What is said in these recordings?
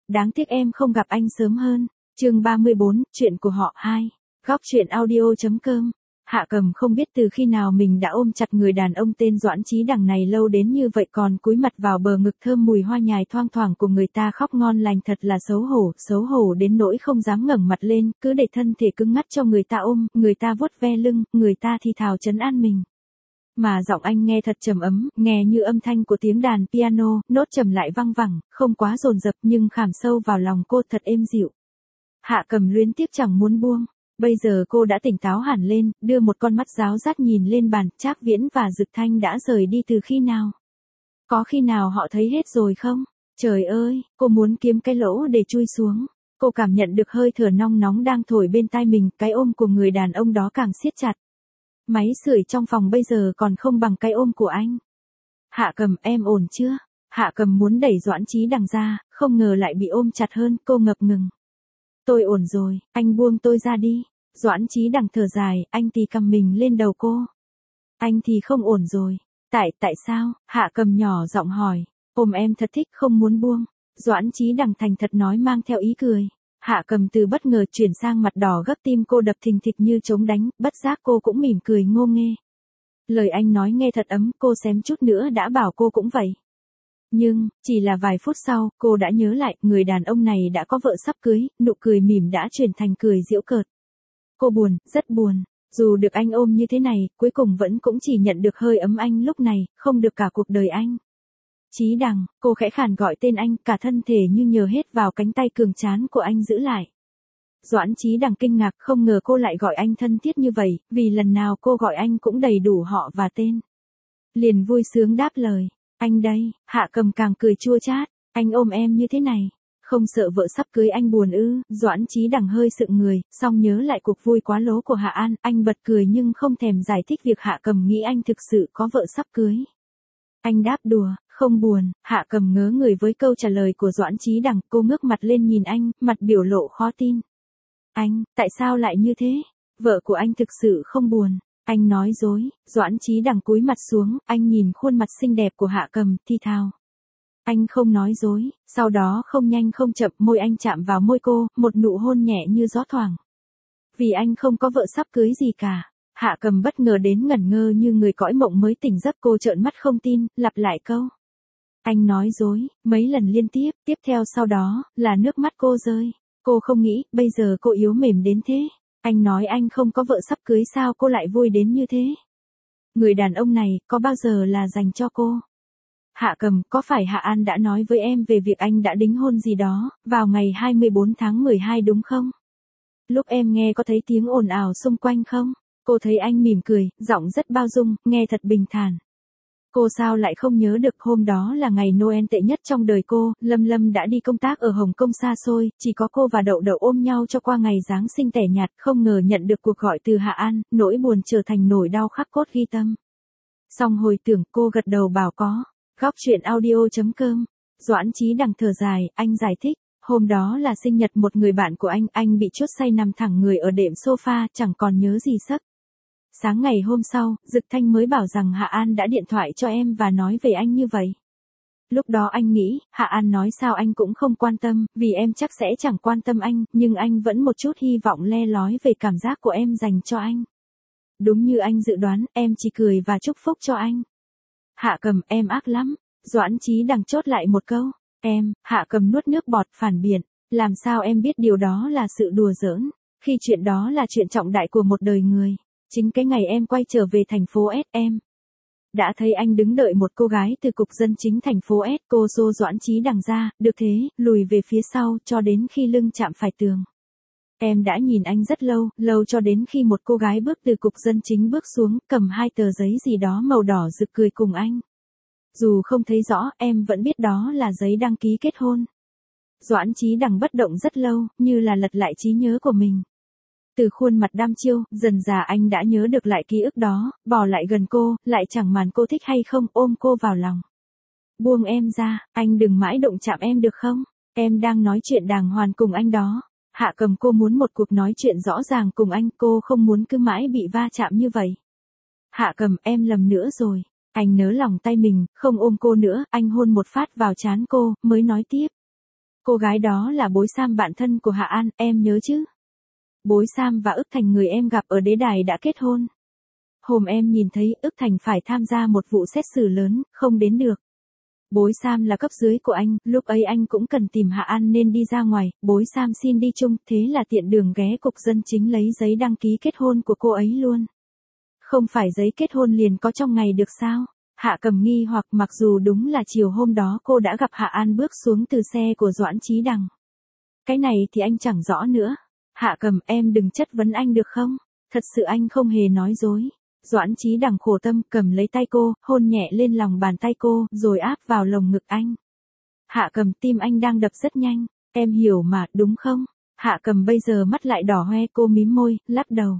đáng tiếc em không gặp anh sớm hơn. Chương 34, chuyện của họ 2. Góc truyện audio.com. Hạ Cầm không biết từ khi nào mình đã ôm chặt người đàn ông tên Doãn Chí Đằng này lâu đến như vậy, còn cúi mặt vào bờ ngực thơm mùi hoa nhài thoang thoảng của người ta, khóc ngon lành, thật là xấu hổ đến nỗi không dám ngẩng mặt lên, cứ để thân thể cứng ngắc cho người ta ôm, người ta vuốt ve lưng, người ta thì thào trấn an mình. Mà giọng anh nghe thật trầm ấm, nghe như âm thanh của tiếng đàn piano, nốt trầm lại văng vẳng, không quá dồn dập nhưng khảm sâu vào lòng cô thật êm dịu. Hạ Cầm luyến tiếc chẳng muốn buông. Bây giờ cô đã tỉnh táo hẳn lên, đưa một con mắt giáo giác nhìn lên bàn. Trác Viễn và Dực Thanh đã rời đi từ khi nào? Có khi nào họ thấy hết rồi không? Trời ơi, cô muốn kiếm cái lỗ để chui xuống. Cô cảm nhận được hơi thở nong nóng đang thổi bên tai mình, cái ôm của người đàn ông đó càng siết chặt. Máy sưởi trong phòng bây giờ còn không bằng cái ôm của anh. Hạ Cầm, em ổn chưa? Hạ Cầm muốn đẩy Doãn Chí Đằng ra, không ngờ lại bị ôm chặt hơn, cô ngập ngừng. Tôi ổn rồi, anh buông tôi ra đi. Doãn Chí Đằng thở dài, anh thì cầm mình lên đầu cô. Anh thì không ổn rồi. Tại sao? Hạ Cầm nhỏ giọng hỏi. Ôm em thật thích, không muốn buông. Doãn Chí Đằng thành thật nói mang theo ý cười. Hạ Cầm từ bất ngờ chuyển sang mặt đỏ gấp, tim cô đập thình thịch như trống đánh, bất giác cô cũng mỉm cười ngô nghê. Lời anh nói nghe thật ấm, cô xém chút nữa đã bảo cô cũng vậy. Nhưng, chỉ là vài phút sau, cô đã nhớ lại, người đàn ông này đã có vợ sắp cưới, nụ cười mỉm đã chuyển thành cười giễu cợt. Cô buồn, rất buồn. Dù được anh ôm như thế này, cuối cùng vẫn cũng chỉ nhận được hơi ấm anh lúc này, không được cả cuộc đời anh. Chí Đằng, cô khẽ khàn gọi tên anh, cả thân thể như nhờ hết vào cánh tay cường tráng của anh giữ lại. Doãn Chí Đằng kinh ngạc, không ngờ cô lại gọi anh thân thiết như vậy, vì lần nào cô gọi anh cũng đầy đủ họ và tên. Liền vui sướng đáp lời, anh đây. Hạ Cầm càng cười chua chát, anh ôm em như thế này, không sợ vợ sắp cưới anh buồn ư? Doãn Chí Đằng hơi sượng người, xong nhớ lại cuộc vui quá lố của Hạ An, anh bật cười nhưng không thèm giải thích việc Hạ Cầm nghĩ anh thực sự có vợ sắp cưới. Anh đáp đùa, không buồn. Hạ Cầm ngớ người với câu trả lời của Doãn Chí Đằng, cô ngước mặt lên nhìn anh, mặt biểu lộ khó tin. Anh, tại sao lại như thế? Vợ của anh thực sự không buồn. Anh nói dối. Doãn Chí Đằng cúi mặt xuống, anh nhìn khuôn mặt xinh đẹp của Hạ Cầm, thi thào. Anh không nói dối. Sau đó không nhanh không chậm, môi anh chạm vào môi cô, một nụ hôn nhẹ như gió thoảng. Vì anh không có vợ sắp cưới gì cả. Hạ Cầm bất ngờ đến ngẩn ngơ như người cõi mộng mới tỉnh giấc, cô trợn mắt không tin, lặp lại câu. Anh nói dối, mấy lần liên tiếp, tiếp theo sau đó, là nước mắt cô rơi. Cô không nghĩ, bây giờ cô yếu mềm đến thế. Anh nói anh không có vợ sắp cưới, sao cô lại vui đến như thế? Người đàn ông này, có bao giờ là dành cho cô? Hạ Cầm, có phải Hạ An đã nói với em về việc anh đã đính hôn gì đó, vào ngày 24 tháng 12 đúng không? Lúc em nghe có thấy tiếng ồn ào xung quanh không? Cô thấy anh mỉm cười, giọng rất bao dung, nghe thật bình thản. Cô sao lại không nhớ được, hôm đó là ngày Noel tệ nhất trong đời cô, Lâm Lâm đã đi công tác ở Hồng Kông xa xôi, chỉ có cô và Đậu Đậu ôm nhau cho qua ngày Giáng sinh tẻ nhạt, không ngờ nhận được cuộc gọi từ Hạ An, nỗi buồn trở thành nỗi đau khắc cốt ghi tâm. Xong hồi tưởng, cô gật đầu bảo có. Góc truyện audio.com. Doãn Chí Đằng thở dài, anh giải thích, hôm đó là sinh nhật một người bạn của anh bị chốt say nằm thẳng người ở đệm sofa, chẳng còn nhớ gì giấc. Sáng ngày hôm sau, Dực Thanh mới bảo rằng Hạ An đã điện thoại cho em và nói về anh như vậy. Lúc đó anh nghĩ, Hạ An nói sao anh cũng không quan tâm, vì em chắc sẽ chẳng quan tâm anh, nhưng anh vẫn một chút hy vọng le lói về cảm giác của em dành cho anh. Đúng như anh dự đoán, em chỉ cười và chúc phúc cho anh. Hạ Cầm, em ác lắm. Doãn Chí Đằng chốt lại một câu. Em, Hạ Cầm nuốt nước bọt phản biện. Làm sao em biết điều đó là sự đùa giỡn, khi chuyện đó là chuyện trọng đại của một đời người. Chính cái ngày em quay trở về thành phố S, em đã thấy anh đứng đợi một cô gái từ cục dân chính thành phố S. Cô xô Doãn Chí Đằng ra, được thế, lùi về phía sau, cho đến khi lưng chạm phải tường. Em đã nhìn anh rất lâu cho đến khi một cô gái bước từ cục dân chính bước xuống, cầm 2 tờ giấy gì đó màu đỏ rực cười cùng anh. Dù không thấy rõ, em vẫn biết đó là giấy đăng ký kết hôn. Doãn Chí Đằng bất động rất lâu, như là lật lại trí nhớ của mình. Từ khuôn mặt đăm chiêu, dần dà anh đã nhớ được lại ký ức đó, bò lại gần cô, lại chẳng màn cô thích hay không, ôm cô vào lòng. Buông em ra, anh đừng mãi động chạm em được không? Em đang nói chuyện đàng hoàng cùng anh đó. Hạ Cầm, cô muốn một cuộc nói chuyện rõ ràng cùng anh, cô không muốn cứ mãi bị va chạm như vậy. Hạ Cầm, em lầm nữa rồi. Anh nới lòng tay mình, không ôm cô nữa, anh hôn một phát vào trán cô, mới nói tiếp. Cô gái đó là Bối Sam, bạn thân của Hạ An, em nhớ chứ? Bối Sam và Ức Thành, người em gặp ở đế đài, đã kết hôn. Hôm em nhìn thấy Ức Thành phải tham gia một vụ xét xử lớn, không đến được. Bối Sam là cấp dưới của anh, lúc ấy anh cũng cần tìm Hạ An nên đi ra ngoài, Bối Sam xin đi chung, thế là tiện đường ghé cục dân chính lấy giấy đăng ký kết hôn của cô ấy luôn. Không phải giấy kết hôn liền có trong ngày được sao? Hạ Cầm nghi hoặc, mặc dù đúng là chiều hôm đó cô đã gặp Hạ An bước xuống từ xe của Doãn Chí Đằng. Cái này thì anh chẳng rõ nữa. Hạ Cầm, em đừng chất vấn anh được không? Thật sự anh không hề nói dối. Doãn Chí Đằng khổ tâm cầm lấy tay cô, hôn nhẹ lên lòng bàn tay cô, rồi áp vào lồng ngực anh. Hạ Cầm, tim anh đang đập rất nhanh, em hiểu mà, đúng không? Hạ Cầm bây giờ mắt lại đỏ hoe, cô mím môi, lắc đầu.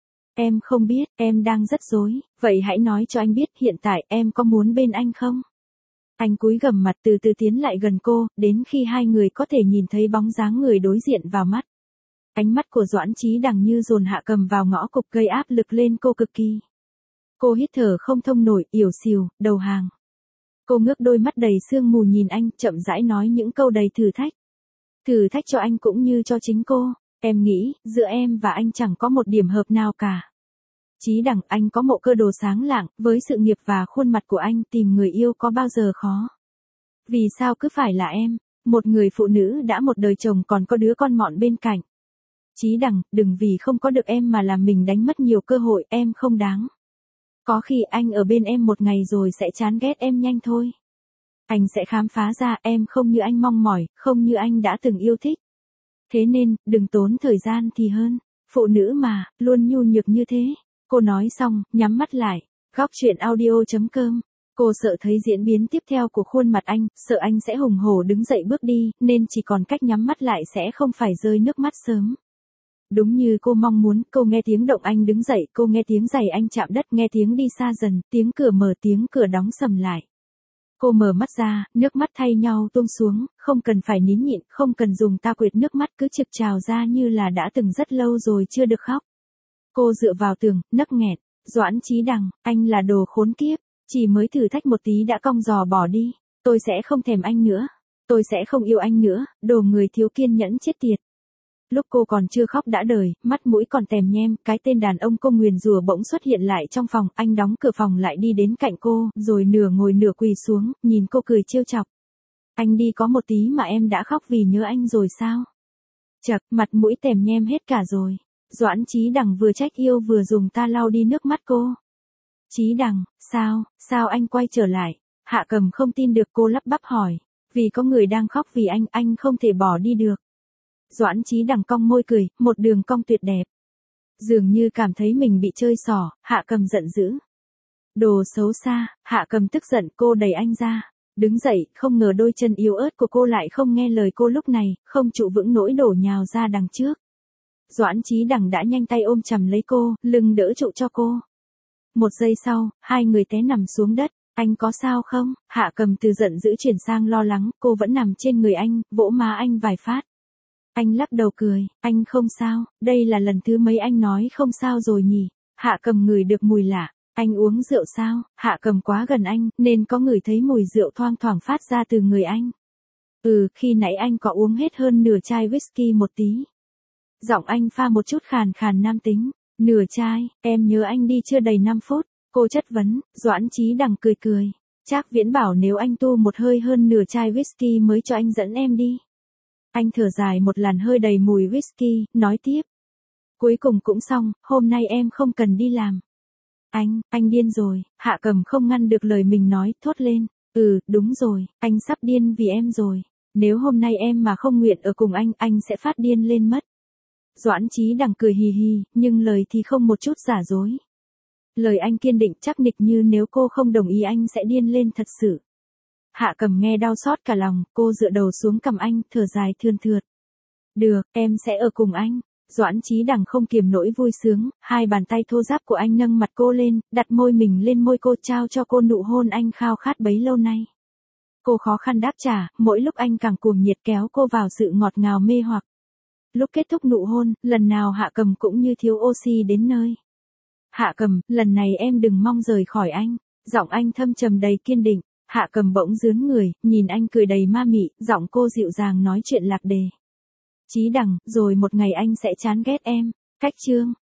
Em không biết, em đang rất rối, vậy hãy nói cho anh biết hiện tại em có muốn bên anh không? Anh cúi gằm mặt từ từ tiến lại gần cô, đến khi hai người có thể nhìn thấy bóng dáng người đối diện vào mắt. Ánh mắt của Doãn Chí Đằng như dồn Hạ Cầm vào ngõ cụt, gây áp lực lên cô cực kỳ. Cô hít thở không thông nổi, ỉu xìu, đầu hàng. Cô ngước đôi mắt đầy sương mù nhìn anh, chậm rãi nói những câu đầy thử thách. Thử thách cho anh cũng như cho chính cô. Em nghĩ, giữa em và anh chẳng có một điểm hợp nào cả. Chí Đằng, anh có mộ cơ đồ sáng lạng, với sự nghiệp và khuôn mặt của anh tìm người yêu có bao giờ khó. Vì sao cứ phải là em, một người phụ nữ đã một đời chồng còn có đứa con mọn bên cạnh. Chí Đằng, đừng vì không có được em mà làm mình đánh mất nhiều cơ hội, em không đáng. Có khi anh ở bên em một ngày rồi sẽ chán ghét em nhanh thôi. Anh sẽ khám phá ra em không như anh mong mỏi, không như anh đã từng yêu thích. Thế nên, đừng tốn thời gian thì hơn. Phụ nữ mà, luôn nhu nhược như thế. Cô nói xong, nhắm mắt lại. Góc truyện audio.com. Cô sợ thấy diễn biến tiếp theo của khuôn mặt anh, sợ anh sẽ hùng hổ đứng dậy bước đi, nên chỉ còn cách nhắm mắt lại sẽ không phải rơi nước mắt sớm. Đúng như cô mong muốn, cô nghe tiếng động anh đứng dậy, cô nghe tiếng giày anh chạm đất, nghe tiếng đi xa dần, tiếng cửa mở, tiếng cửa đóng sầm lại. Cô mở mắt ra, nước mắt thay nhau tuôn xuống, không cần phải nín nhịn, không cần dùng ta quyệt, nước mắt cứ trực trào ra như là đã từng rất lâu rồi chưa được khóc. Cô dựa vào tường, nấc nghẹn. Doãn Chí Đằng, anh là đồ khốn kiếp, chỉ mới thử thách một tí đã cong giò bỏ đi. Tôi sẽ không thèm anh nữa. Tôi sẽ không yêu anh nữa, đồ người thiếu kiên nhẫn chết tiệt. Lúc cô còn chưa khóc đã đời, mắt mũi còn tèm nhem, cái tên đàn ông cô nguyền rủa bỗng xuất hiện lại trong phòng, anh đóng cửa phòng lại đi đến cạnh cô, rồi nửa ngồi nửa quỳ xuống, nhìn cô cười trêu chọc. Anh đi có một tí mà em đã khóc vì nhớ anh rồi sao? Chậc, mặt mũi tèm nhem hết cả rồi. Doãn Chí Đằng vừa trách yêu vừa dùng ta lau đi nước mắt cô. Chí Đằng, sao anh quay trở lại? Hạ Cầm không tin được, cô lắp bắp hỏi. Vì có người đang khóc vì anh không thể bỏ đi được. Doãn Chí Đằng cong môi cười, một đường cong tuyệt đẹp. Dường như cảm thấy mình bị chơi xỏ, Hạ Cầm giận dữ. Đồ xấu xa, Hạ Cầm tức giận, cô đẩy anh ra. Đứng dậy, không ngờ đôi chân yếu ớt của cô lại không nghe lời cô lúc này, không trụ vững nỗi đổ nhào ra đằng trước. Doãn Chí Đằng đã nhanh tay ôm chầm lấy cô, lưng đỡ trụ cho cô. Một giây sau, hai người té nằm xuống đất. Anh có sao không? Hạ Cầm từ giận dữ chuyển sang lo lắng, cô vẫn nằm trên người anh, vỗ má anh vài phát. Anh lắc đầu cười, anh không sao, đây là lần thứ mấy anh nói không sao rồi nhỉ? Hạ Cầm ngửi được mùi lạ, anh uống rượu sao? Hạ Cầm quá gần anh, nên có ngửi thấy mùi rượu thoang thoảng phát ra từ người anh. Khi nãy anh có uống hết hơn nửa chai whisky một tí. Giọng anh pha một chút khàn khàn nam tính, nửa chai, em nhớ anh đi chưa đầy 5 phút, cô chất vấn. Doãn Chí Đằng cười cười, Trác Viễn bảo nếu anh tu một hơi hơn nửa chai whisky mới cho anh dẫn em đi. Anh thở dài một làn hơi đầy mùi whisky, nói tiếp. Cuối cùng cũng xong, hôm nay em không cần đi làm. Anh điên rồi, Hạ Cầm không ngăn được lời mình nói, thốt lên. Đúng rồi, anh sắp điên vì em rồi. Nếu hôm nay em mà không nguyện ở cùng anh sẽ phát điên lên mất. Doãn Chí Đằng cười hì hì, nhưng lời thì không một chút giả dối. Lời anh kiên định chắc nịch như nếu cô không đồng ý anh sẽ điên lên thật sự. Hạ Cầm nghe đau xót cả lòng, cô dựa đầu xuống cằm anh, thở dài thườn thượt. Được, em sẽ ở cùng anh. Doãn Chí Đằng không kiềm nổi vui sướng, hai bàn tay thô ráp của anh nâng mặt cô lên, đặt môi mình lên môi cô, trao cho cô nụ hôn anh khao khát bấy lâu nay. Cô khó khăn đáp trả, mỗi lúc anh càng cuồng nhiệt kéo cô vào sự ngọt ngào mê hoặc. Lúc kết thúc nụ hôn, lần nào Hạ Cầm cũng như thiếu oxy đến nơi. Hạ Cầm, lần này em đừng mong rời khỏi anh. Giọng anh thâm trầm đầy kiên định. Hạ Cầm bỗng rướn người, nhìn anh cười đầy ma mị, giọng cô dịu dàng nói chuyện lạc đề. Chí Đằng, rồi một ngày anh sẽ chán ghét em. Cách chương